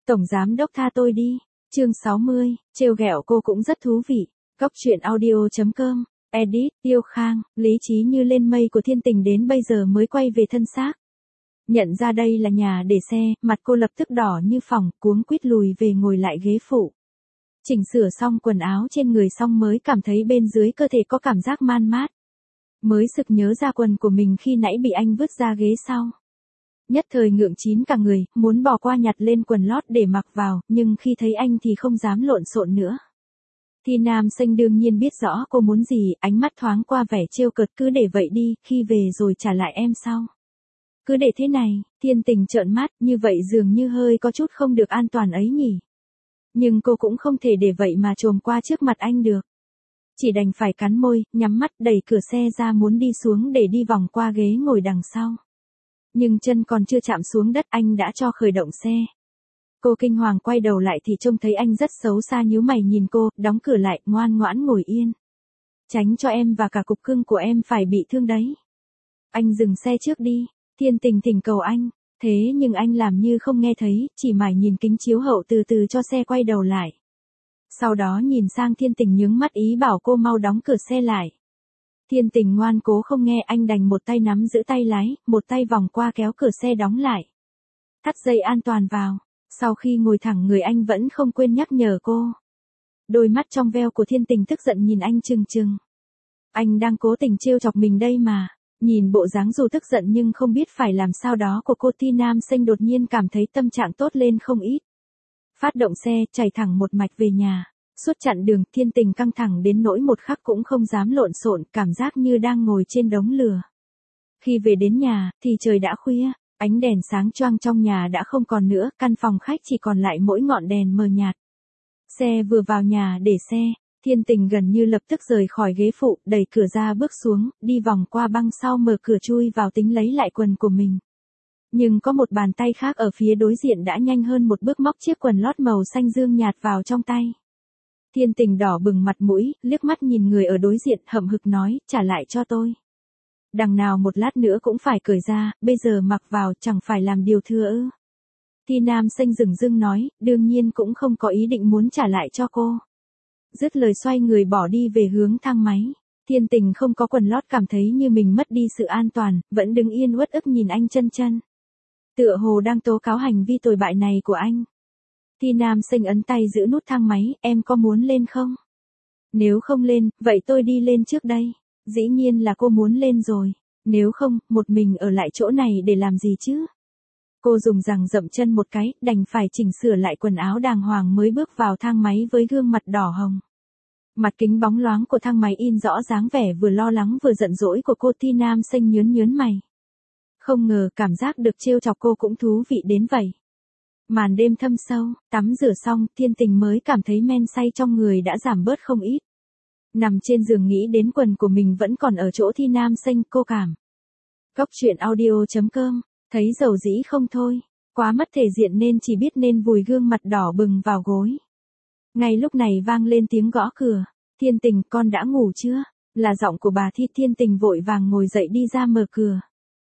Tổng giám đốc tha tôi đi. Chương 60, trêu ghẹo cô cũng rất thú vị. Cóc truyện audio.com, edit, Tiêu Khang, lý trí như lên mây của Thiên Tình đến bây giờ mới quay về thân xác. Nhận ra đây là nhà để xe, mặt cô lập tức đỏ như phỏng, cuống quýt lùi về ngồi lại ghế phụ. Chỉnh sửa xong quần áo trên người xong mới cảm thấy bên dưới cơ thể có cảm giác man mát. Mới sực nhớ ra quần của mình khi nãy bị anh vứt ra ghế sau. Nhất thời ngượng chín cả người, muốn bỏ qua nhặt lên quần lót để mặc vào, nhưng khi thấy anh thì không dám lộn xộn nữa. Thi Nam Xanh đương nhiên biết rõ cô muốn gì, ánh mắt thoáng qua vẻ trêu cợt, cứ để vậy đi, khi về rồi trả lại em sau. Cứ để thế này, Thiên Tình trợn mắt, như vậy dường như hơi có chút không được an toàn ấy nhỉ. Nhưng cô cũng không thể để vậy mà trồm qua trước mặt anh được. Chỉ đành phải cắn môi, nhắm mắt đẩy cửa xe ra muốn đi xuống để đi vòng qua ghế ngồi đằng sau. Nhưng chân còn chưa chạm xuống đất anh đã cho khởi động xe. Cô kinh hoàng quay đầu lại thì trông thấy anh rất xấu xa nhíu mày nhìn cô, đóng cửa lại, ngoan ngoãn ngồi yên. Tránh cho em và cả cục cưng của em phải bị thương đấy. Anh dừng xe trước đi, Thiên Tình thỉnh cầu anh. Thế nhưng anh làm như không nghe thấy, chỉ mải nhìn kính chiếu hậu từ từ cho xe quay đầu lại. Sau đó nhìn sang Thiên Tình nhướng mắt ý bảo cô mau đóng cửa xe lại. Thiên Tình ngoan cố không nghe, anh đành một tay nắm giữ tay lái, một tay vòng qua kéo cửa xe đóng lại. Thắt dây an toàn vào. Sau khi ngồi thẳng người anh vẫn không quên nhắc nhở cô. Đôi mắt trong veo của Thiên Tình tức giận nhìn anh trừng trừng. Anh đang cố tình trêu chọc mình đây mà. Nhìn bộ dáng dù tức giận nhưng không biết phải làm sao đó của cô, Thi Nam Xanh đột nhiên cảm thấy tâm trạng tốt lên không ít. Phát động xe, chạy thẳng một mạch về nhà. Suốt chặng đường, Thiên Tình căng thẳng đến nỗi một khắc cũng không dám lộn xộn, cảm giác như đang ngồi trên đống lửa. Khi về đến nhà, thì trời đã khuya, ánh đèn sáng choang trong nhà đã không còn nữa, căn phòng khách chỉ còn lại mỗi ngọn đèn mờ nhạt. Xe vừa vào nhà để xe, Thiên Tình gần như lập tức rời khỏi ghế phụ, đẩy cửa ra bước xuống, đi vòng qua băng sau mở cửa chui vào tính lấy lại quần của mình. Nhưng có một bàn tay khác ở phía đối diện đã nhanh hơn một bước móc chiếc quần lót màu xanh dương nhạt vào trong tay. Thiên Tình đỏ bừng mặt mũi, liếc mắt nhìn người ở đối diện hậm hực nói, trả lại cho tôi. Đằng nào một lát nữa cũng phải cởi ra, bây giờ mặc vào chẳng phải làm điều thừa ư. Thi Nam Xanh dửng dưng nói, đương nhiên cũng không có ý định muốn trả lại cho cô. Dứt lời xoay người bỏ đi về hướng thang máy. Thiên Tình không có quần lót cảm thấy như mình mất đi sự an toàn, vẫn đứng yên uất ức nhìn anh chân chân. Tựa hồ đang tố cáo hành vi tồi bại này của anh. Thi Nam Xanh ấn tay giữ nút thang máy, em có muốn lên không? Nếu không lên, vậy tôi đi lên trước đây. Dĩ nhiên là cô muốn lên rồi. Nếu không, một mình ở lại chỗ này để làm gì chứ? Cô dùng rằng dậm chân một cái, đành phải chỉnh sửa lại quần áo đàng hoàng mới bước vào thang máy với gương mặt đỏ hồng. Mặt kính bóng loáng của thang máy in rõ dáng vẻ vừa lo lắng vừa giận dỗi của cô. Thi Nam Xanh nhớn nhớn mày. Không ngờ cảm giác được trêu chọc cô cũng thú vị đến vậy. Màn đêm thâm sâu, tắm rửa xong, Thiên Tình mới cảm thấy men say trong người đã giảm bớt không ít. Nằm trên giường nghĩ đến quần của mình vẫn còn ở chỗ Thi Nam Xanh, cô cảm. Cóc truyện audio.com, thấy dầu dĩ không thôi, quá mất thể diện nên chỉ biết nên vùi gương mặt đỏ bừng vào gối. Ngay lúc này vang lên tiếng gõ cửa. Thiên Tình, con đã ngủ chưa? Là giọng của bà Thi. Thiên Tình vội vàng ngồi dậy đi ra mở cửa.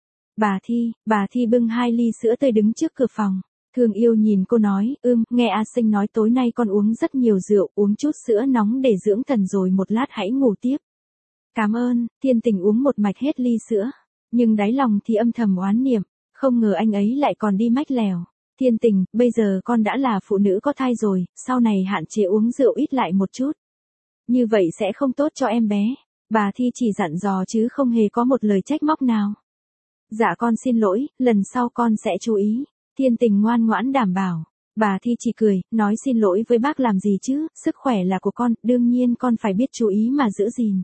Bà Thi bưng 2 ly sữa tươi đứng trước cửa phòng. Thương yêu nhìn cô nói, nghe A Xanh nói tối nay con uống rất nhiều rượu, uống chút sữa nóng để dưỡng thần rồi một lát hãy ngủ tiếp. Cảm ơn. Thiên Tình uống một mạch hết ly sữa. Nhưng đáy lòng thì âm thầm oán niệm, không ngờ anh ấy lại còn đi mách lèo. Thiên Tình, bây giờ con đã là phụ nữ có thai rồi, sau này hạn chế uống rượu ít lại một chút. Như vậy sẽ không tốt cho em bé. Bà Thi chỉ dặn dò chứ không hề có một lời trách móc nào. Dạ con xin lỗi, lần sau con sẽ chú ý. Thiên Tình ngoan ngoãn đảm bảo. Bà Thi chỉ cười, nói xin lỗi với bác làm gì chứ, sức khỏe là của con, đương nhiên con phải biết chú ý mà giữ gìn.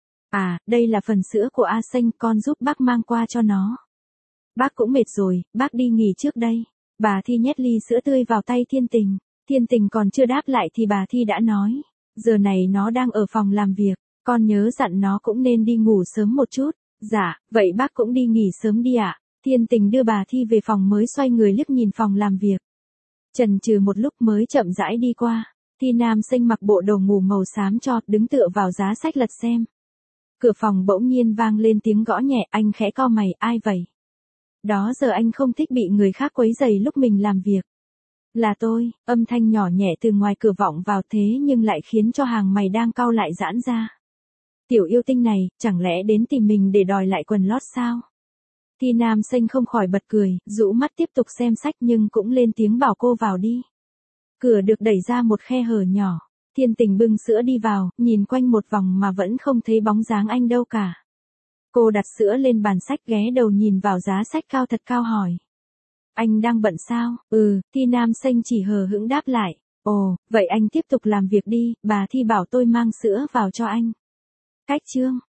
À, đây là phần sữa của A Xanh, con giúp bác mang qua cho nó. Bác cũng mệt rồi, bác đi nghỉ trước đây. Bà Thi nhét ly sữa tươi vào tay Thiên Tình. Thiên Tình còn chưa đáp lại thì bà Thi đã nói, giờ này nó đang ở phòng làm việc, con nhớ dặn nó cũng nên đi ngủ sớm một chút. Dạ, vậy bác cũng đi nghỉ sớm đi ạ. Thiên Tình đưa bà Thi về phòng mới xoay người liếc nhìn phòng làm việc. Chần chừ một lúc mới chậm rãi đi qua. Thi Nam Xanh mặc bộ đồ ngủ màu xám chót đứng tựa vào giá sách lật xem. Cửa phòng bỗng nhiên vang lên tiếng gõ nhẹ, anh khẽ cau mày, ai vậy? Đó giờ anh không thích bị người khác quấy rầy lúc mình làm việc. Là tôi, âm thanh nhỏ nhẹ từ ngoài cửa vọng vào thế nhưng lại khiến cho hàng mày đang cau lại giãn ra. Tiểu yêu tinh này, chẳng lẽ đến tìm mình để đòi lại quần lót sao? Thi Nam Xanh không khỏi bật cười, rũ mắt tiếp tục xem sách nhưng cũng lên tiếng bảo cô vào đi. Cửa được đẩy ra một khe hở nhỏ. Thiên Tình bưng sữa đi vào, nhìn quanh một vòng mà vẫn không thấy bóng dáng anh đâu cả. Cô đặt sữa lên bàn sách ghé đầu nhìn vào giá sách cao thật cao hỏi. Anh đang bận sao? Thi Nam Xanh chỉ hờ hững đáp lại. Ồ, vậy anh tiếp tục làm việc đi, bà Thi bảo tôi mang sữa vào cho anh. Cách chương.